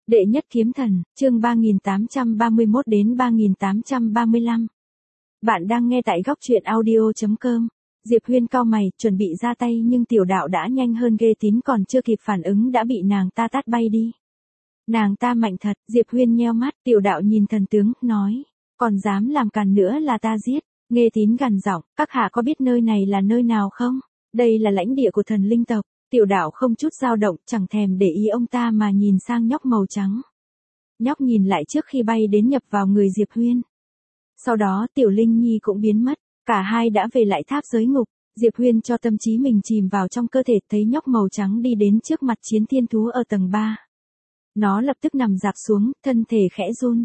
Đệ nhất kiếm thần, chương 3831 đến 3835. Bạn đang nghe tại góc truyện audio.com. Diệp Huyên cau mày, chuẩn bị ra tay nhưng tiểu đạo đã nhanh hơn ghê tín còn chưa kịp phản ứng đã bị nàng ta tát bay đi. Nàng ta mạnh thật, Diệp Huyên nheo mắt, tiểu đạo nhìn thần tướng, nói, còn dám làm càn nữa là ta giết. Nghê tín gằn giọng, các hạ có biết nơi này là nơi nào không? Đây là lãnh địa của thần linh tộc. Tiểu đạo không chút dao động, chẳng thèm để ý ông ta mà nhìn sang nhóc màu trắng. Nhóc nhìn lại trước khi bay đến nhập vào người Diệp Huyên. Sau đó Tiểu Linh Nhi cũng biến mất, cả hai đã về lại tháp giới ngục. Diệp Huyên cho tâm trí mình chìm vào trong cơ thể, thấy nhóc màu trắng đi đến trước mặt chiến thiên thú ở tầng 3. Nó lập tức nằm dạp xuống, thân thể khẽ run,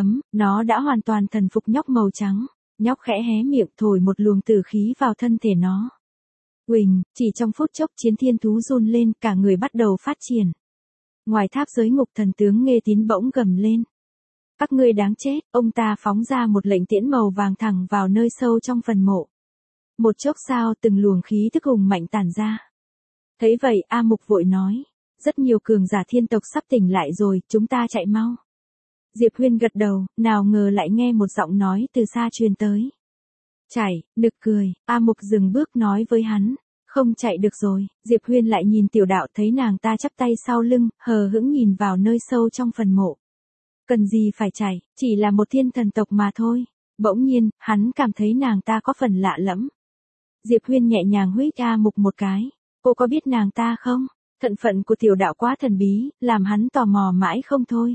nó đã hoàn toàn thần phục nhóc màu trắng. Nhóc khẽ hé miệng thổi một luồng tử khí vào thân thể nó. Huỳnh, chỉ trong phút chốc chiến thiên thú run lên, cả người bắt đầu phát triển. Ngoài tháp giới ngục thần tướng Nghê Tín bỗng gầm lên. Các ngươi đáng chết, ông ta phóng ra một lệnh tiễn màu vàng thẳng vào nơi sâu trong phần mộ. Một chốc sau từng luồng khí tức hùng mạnh tản ra. Thấy vậy A Mục vội nói, rất nhiều cường giả thiên tộc sắp tỉnh lại rồi, chúng ta chạy mau. Diệp Huyên gật đầu, nào ngờ lại nghe một giọng nói từ xa truyền tới. Chạy, nực cười, A Mục dừng bước nói với hắn, không chạy được rồi. Diệp Huyên lại nhìn tiểu đạo, thấy nàng ta chắp tay sau lưng, hờ hững nhìn vào nơi sâu trong phần mộ. Cần gì phải chạy, chỉ là một thiên thần tộc mà thôi. Bỗng nhiên, hắn cảm thấy nàng ta có phần lạ lẫm. Diệp Huyên nhẹ nhàng huých A Mục một cái, cô có biết nàng ta không? Thân phận của tiểu đạo quá thần bí, làm hắn tò mò mãi không thôi.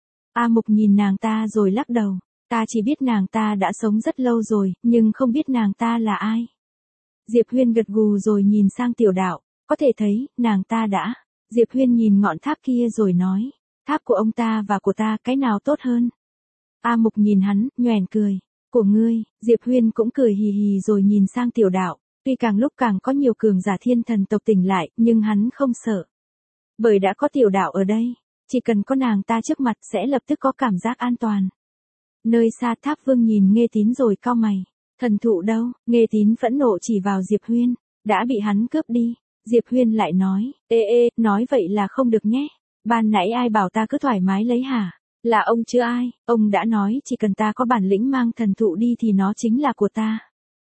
A Mục nhìn nàng ta rồi lắc đầu. Ta chỉ biết nàng ta đã sống rất lâu rồi, nhưng không biết nàng ta là ai. Diệp Huyên gật gù rồi nhìn sang tiểu đạo, có thể thấy, nàng ta đã. Diệp Huyên nhìn ngọn tháp kia rồi nói, tháp của ông ta và của ta cái nào tốt hơn? A Mục nhìn hắn, nhoẻn cười, của ngươi. Diệp Huyên cũng cười hì hì rồi nhìn sang tiểu đạo, tuy càng lúc càng có nhiều cường giả thiên thần tộc tỉnh lại, nhưng hắn không sợ. Bởi đã có tiểu đạo ở đây, chỉ cần có nàng ta trước mặt sẽ lập tức có cảm giác an toàn. Nơi xa Tháp Vương nhìn Nghê Tín rồi cau mày. Thần thụ đâu? Nghê Tín phẫn nộ chỉ vào Diệp Huyên. Đã bị hắn cướp đi. Diệp Huyên lại nói. Nói vậy là không được nhé. Ban nãy ai bảo ta cứ thoải mái lấy hả? Là ông chứ ai? Ông đã nói chỉ cần ta có bản lĩnh mang thần thụ đi thì nó chính là của ta.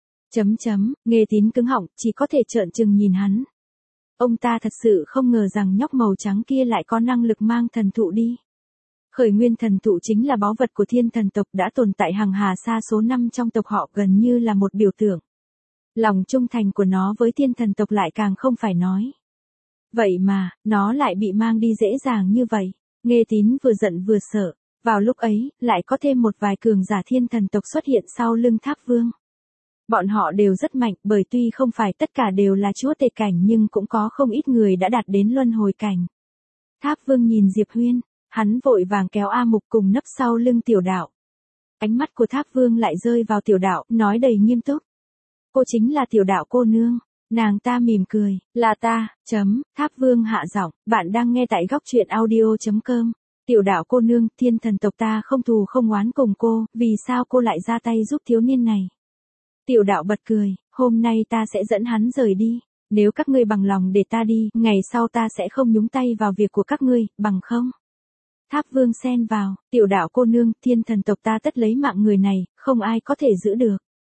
Nghê Tín cứng họng, chỉ có thể trợn trừng nhìn hắn. Ông ta thật sự không ngờ rằng nhóc màu trắng kia lại có năng lực mang thần thụ đi. Khởi nguyên thần thụ chính là báu vật của thiên thần tộc đã tồn tại hàng hà sa số năm trong tộc họ, gần như là một biểu tượng. Lòng trung thành của nó với thiên thần tộc lại càng không phải nói. Vậy mà, nó lại bị mang đi dễ dàng như vậy. Nghê Tín vừa giận vừa sợ. Vào lúc ấy, lại có thêm một vài cường giả thiên thần tộc xuất hiện sau lưng Tháp Vương. Bọn họ đều rất mạnh, bởi tuy không phải tất cả đều là chúa tể cảnh nhưng cũng có không ít người đã đạt đến luân hồi cảnh. Tháp Vương nhìn Diệp Huyên. Hắn vội vàng kéo A Mục cùng nấp sau lưng tiểu đạo. Ánh mắt của Tháp Vương lại rơi vào tiểu đạo, nói đầy nghiêm túc. Cô chính là tiểu đạo cô nương. Nàng ta mỉm cười, là ta, Tháp Vương hạ giọng, bạn đang nghe tại góc truyện audio.com. Tiểu đạo cô nương, thiên thần tộc ta không thù không oán cùng cô, vì sao cô lại ra tay giúp thiếu niên này? Tiểu đạo bật cười, hôm nay ta sẽ dẫn hắn rời đi. Nếu các ngươi bằng lòng để ta đi, ngày sau ta sẽ không nhúng tay vào việc của các ngươi, bằng không? Tháp Vương xen vào, tiểu đạo cô nương, thiên thần tộc ta tất lấy mạng người này, không ai có thể giữ được.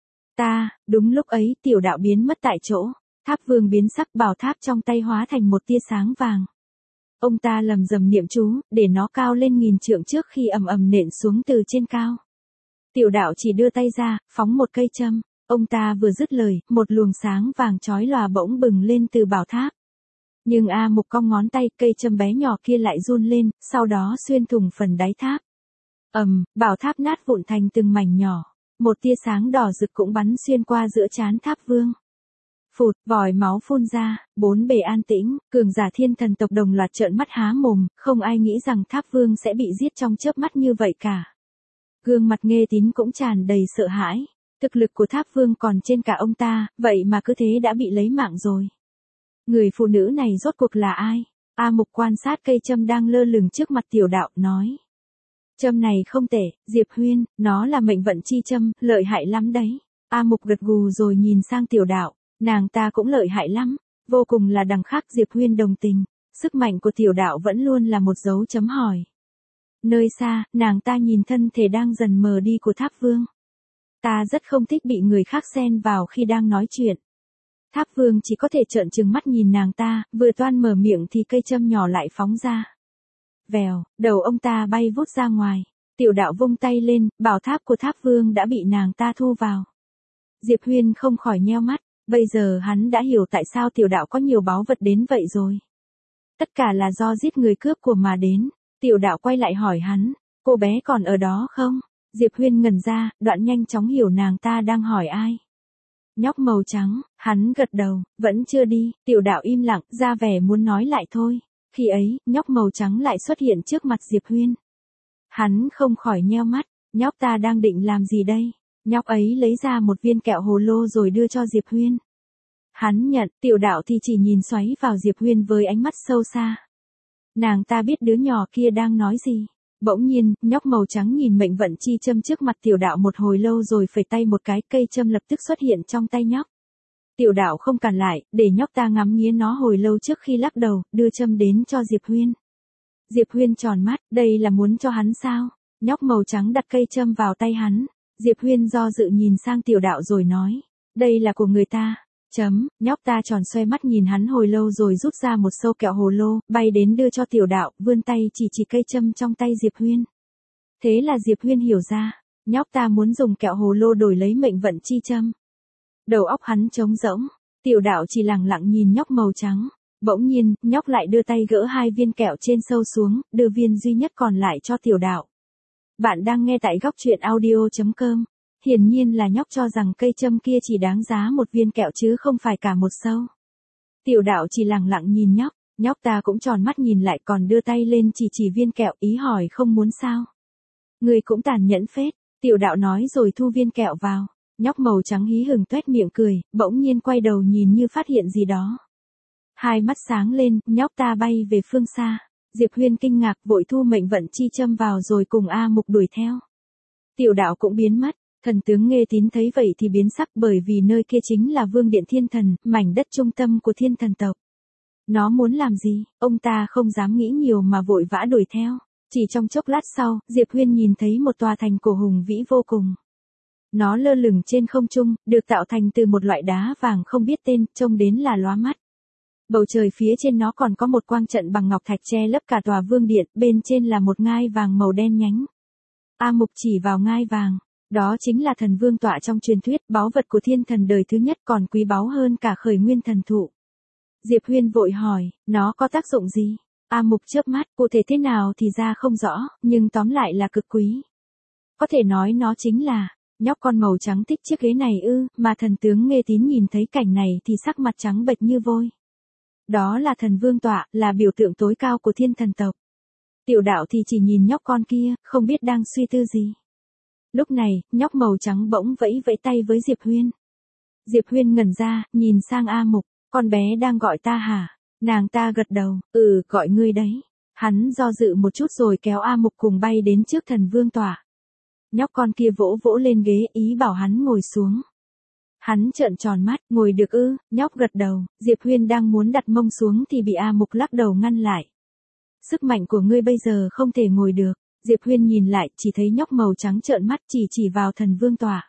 Đúng lúc ấy tiểu đạo biến mất tại chỗ. Tháp Vương biến sắc, bảo tháp trong tay hóa thành một tia sáng vàng. Ông ta lầm rầm niệm chú, để nó cao lên nghìn trượng trước khi ầm ầm nện xuống từ trên cao. Tiểu đạo chỉ đưa tay ra, phóng một cây châm. Ông ta vừa dứt lời, một luồng sáng vàng chói lòa bỗng bừng lên từ bảo tháp. Nhưng A Mục cong ngón tay, cây châm bé nhỏ kia lại run lên, sau đó xuyên thủng phần đáy tháp. Bảo tháp nát vụn thành từng mảnh nhỏ. Một tia sáng đỏ rực cũng bắn xuyên qua giữa trán Tháp Vương. Phụt, vòi máu phun ra, bốn bề an tĩnh, cường giả thiên thần tộc đồng loạt trợn mắt há mồm, không ai nghĩ rằng Tháp Vương sẽ bị giết trong chớp mắt như vậy cả. Gương mặt Nghê Tín cũng tràn đầy sợ hãi. Thực lực của Tháp Vương còn trên cả ông ta, vậy mà cứ thế đã bị lấy mạng rồi. Người phụ nữ này rốt cuộc là ai? A Mục quan sát cây châm đang lơ lửng trước mặt tiểu đạo, nói. Châm này không tệ, Diệp Huyên, nó là mệnh vận chi châm, lợi hại lắm đấy. A Mục gật gù rồi nhìn sang tiểu đạo, nàng ta cũng lợi hại lắm, vô cùng là đằng khác. Diệp Huyên đồng tình, sức mạnh của tiểu đạo vẫn luôn là một dấu chấm hỏi. Nơi xa, nàng ta nhìn thân thể đang dần mờ đi của Tháp Vương. Ta rất không thích bị người khác xen vào khi đang nói chuyện. Tháp Vương chỉ có thể trợn trừng mắt nhìn nàng ta, vừa toan mở miệng thì cây châm nhỏ lại phóng ra. Vèo, đầu ông ta bay vút ra ngoài. Tiểu đạo vung tay lên, bảo tháp của Tháp Vương đã bị nàng ta thu vào. Diệp Huyên không khỏi nheo mắt, bây giờ hắn đã hiểu tại sao tiểu đạo có nhiều báu vật đến vậy rồi. Tất cả là do giết người cướp của mà đến. Tiểu đạo quay lại hỏi hắn, cô bé còn ở đó không? Diệp Huyên ngẩn ra, đoạn nhanh chóng hiểu nàng ta đang hỏi ai. Nhóc màu trắng, hắn gật đầu, vẫn chưa đi, tiểu đạo im lặng, ra vẻ muốn nói lại thôi. Khi ấy, nhóc màu trắng lại xuất hiện trước mặt Diệp Huyên. Hắn không khỏi nheo mắt, nhóc ta đang định làm gì đây? Nhóc ấy lấy ra một viên kẹo hồ lô rồi đưa cho Diệp Huyên. Hắn nhận, tiểu đạo thì chỉ nhìn xoáy vào Diệp Huyên với ánh mắt sâu xa. Nàng ta biết đứa nhỏ kia đang nói gì. Bỗng nhiên, nhóc màu trắng nhìn mệnh vận chi châm trước mặt tiểu đạo một hồi lâu rồi phẩy tay một cái, cây châm lập tức xuất hiện trong tay nhóc. Tiểu đạo không cản lại, để nhóc ta ngắm nghía nó hồi lâu trước khi lắc đầu, đưa châm đến cho Diệp Huyên. Diệp Huyên tròn mắt, đây là muốn cho hắn sao? Nhóc màu trắng đặt cây châm vào tay hắn. Diệp Huyên do dự nhìn sang tiểu đạo rồi nói, đây là của người ta. Nhóc ta tròn xoay mắt nhìn hắn hồi lâu rồi rút ra một sâu kẹo hồ lô, bay đến đưa cho tiểu đạo, vươn tay chỉ cây châm trong tay Diệp Huyên. Thế là Diệp Huyên hiểu ra, nhóc ta muốn dùng kẹo hồ lô đổi lấy mệnh vận chi châm. Đầu óc hắn trống rỗng, tiểu đạo chỉ lặng lặng nhìn nhóc màu trắng. Bỗng nhiên, nhóc lại đưa tay gỡ 2 viên kẹo trên sâu xuống, đưa viên duy nhất còn lại cho tiểu đạo. Bạn đang nghe tại góc truyện audio.com. Hiển nhiên là nhóc cho rằng cây châm kia chỉ đáng giá một viên kẹo chứ không phải cả một sâu. Tiểu đạo chỉ lặng lặng nhìn nhóc ta cũng tròn mắt nhìn lại còn đưa tay lên chỉ viên kẹo, ý hỏi không muốn sao. Người cũng tàn nhẫn phết, tiểu đạo nói rồi thu viên kẹo vào. Nhóc màu trắng hí hửng tuét miệng cười, bỗng nhiên quay đầu nhìn như phát hiện gì đó. Hai mắt sáng lên, nhóc ta bay về phương xa. Diệp Huyên kinh ngạc vội thu mệnh vận chi châm vào rồi cùng A Mục đuổi theo. Tiểu đạo cũng biến mất. Thần tướng Nghê Tín thấy vậy thì biến sắc bởi vì nơi kia chính là Vương Điện Thiên Thần, mảnh đất trung tâm của Thiên Thần tộc. Nó muốn làm gì, ông ta không dám nghĩ nhiều mà vội vã đuổi theo. Chỉ trong chốc lát sau, Diệp Huyên nhìn thấy một tòa thành cổ hùng vĩ vô cùng. Nó lơ lửng trên không trung, được tạo thành từ một loại đá vàng không biết tên, trông đến là lóa mắt. Bầu trời phía trên nó còn có một quang trận bằng ngọc thạch che lấp cả tòa vương điện, bên trên là một ngai vàng màu đen nhánh. A Mục chỉ vào ngai vàng. Đó chính là thần vương tọa trong truyền thuyết, báu vật của thiên thần đời thứ nhất còn quý báu hơn cả khởi nguyên thần thụ. Diệp Huyên vội hỏi, nó có tác dụng gì? A Mục chớp mắt, cụ thể thế nào thì ra không rõ, nhưng tóm lại là cực quý. Có thể nói nó chính là, nhóc con màu trắng thích chiếc ghế này ư, mà thần tướng Nghê Tín nhìn thấy cảnh này thì sắc mặt trắng bệch như vôi. Đó là thần vương tọa, là biểu tượng tối cao của thiên thần tộc. Tiểu đạo thì chỉ nhìn nhóc con kia, không biết đang suy tư gì. Lúc này, nhóc màu trắng bỗng vẫy vẫy tay với Diệp Huyên. Diệp Huyên ngẩn ra, nhìn sang A Mục, con bé đang gọi ta hả? Nàng ta gật đầu, gọi ngươi đấy. Hắn do dự một chút rồi kéo A Mục cùng bay đến trước thần vương tọa. Nhóc con kia vỗ vỗ lên ghế ý bảo hắn ngồi xuống. Hắn trợn tròn mắt, ngồi được ư, nhóc gật đầu, Diệp Huyên đang muốn đặt mông xuống thì bị A Mục lắc đầu ngăn lại. Sức mạnh của ngươi bây giờ không thể ngồi được. Diệp Huyên nhìn lại, chỉ thấy nhóc màu trắng trợn mắt chỉ vào thần vương tọa.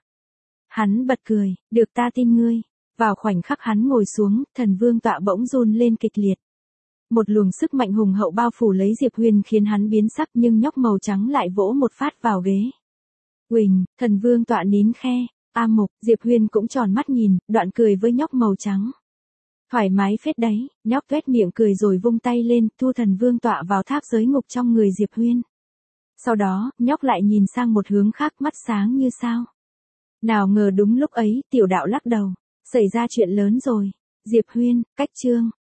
Hắn bật cười, được ta tin ngươi. Vào khoảnh khắc hắn ngồi xuống, thần vương tọa bỗng run lên kịch liệt. Một luồng sức mạnh hùng hậu bao phủ lấy Diệp Huyên khiến hắn biến sắc nhưng nhóc màu trắng lại vỗ một phát vào ghế. Uỳnh, thần vương tọa nín khe. A Mục, Diệp Huyên cũng tròn mắt nhìn, đoạn cười với nhóc màu trắng. Thoải mái phết đấy, nhóc tuét miệng cười rồi vung tay lên, thu thần vương tọa vào tháp giới ngục trong người Diệp Huyên. Sau đó, nhóc lại nhìn sang một hướng khác, mắt sáng như sao. Nào ngờ đúng lúc ấy, tiểu đạo lắc đầu. Xảy ra chuyện lớn rồi. Diệp Huyên, cách chương.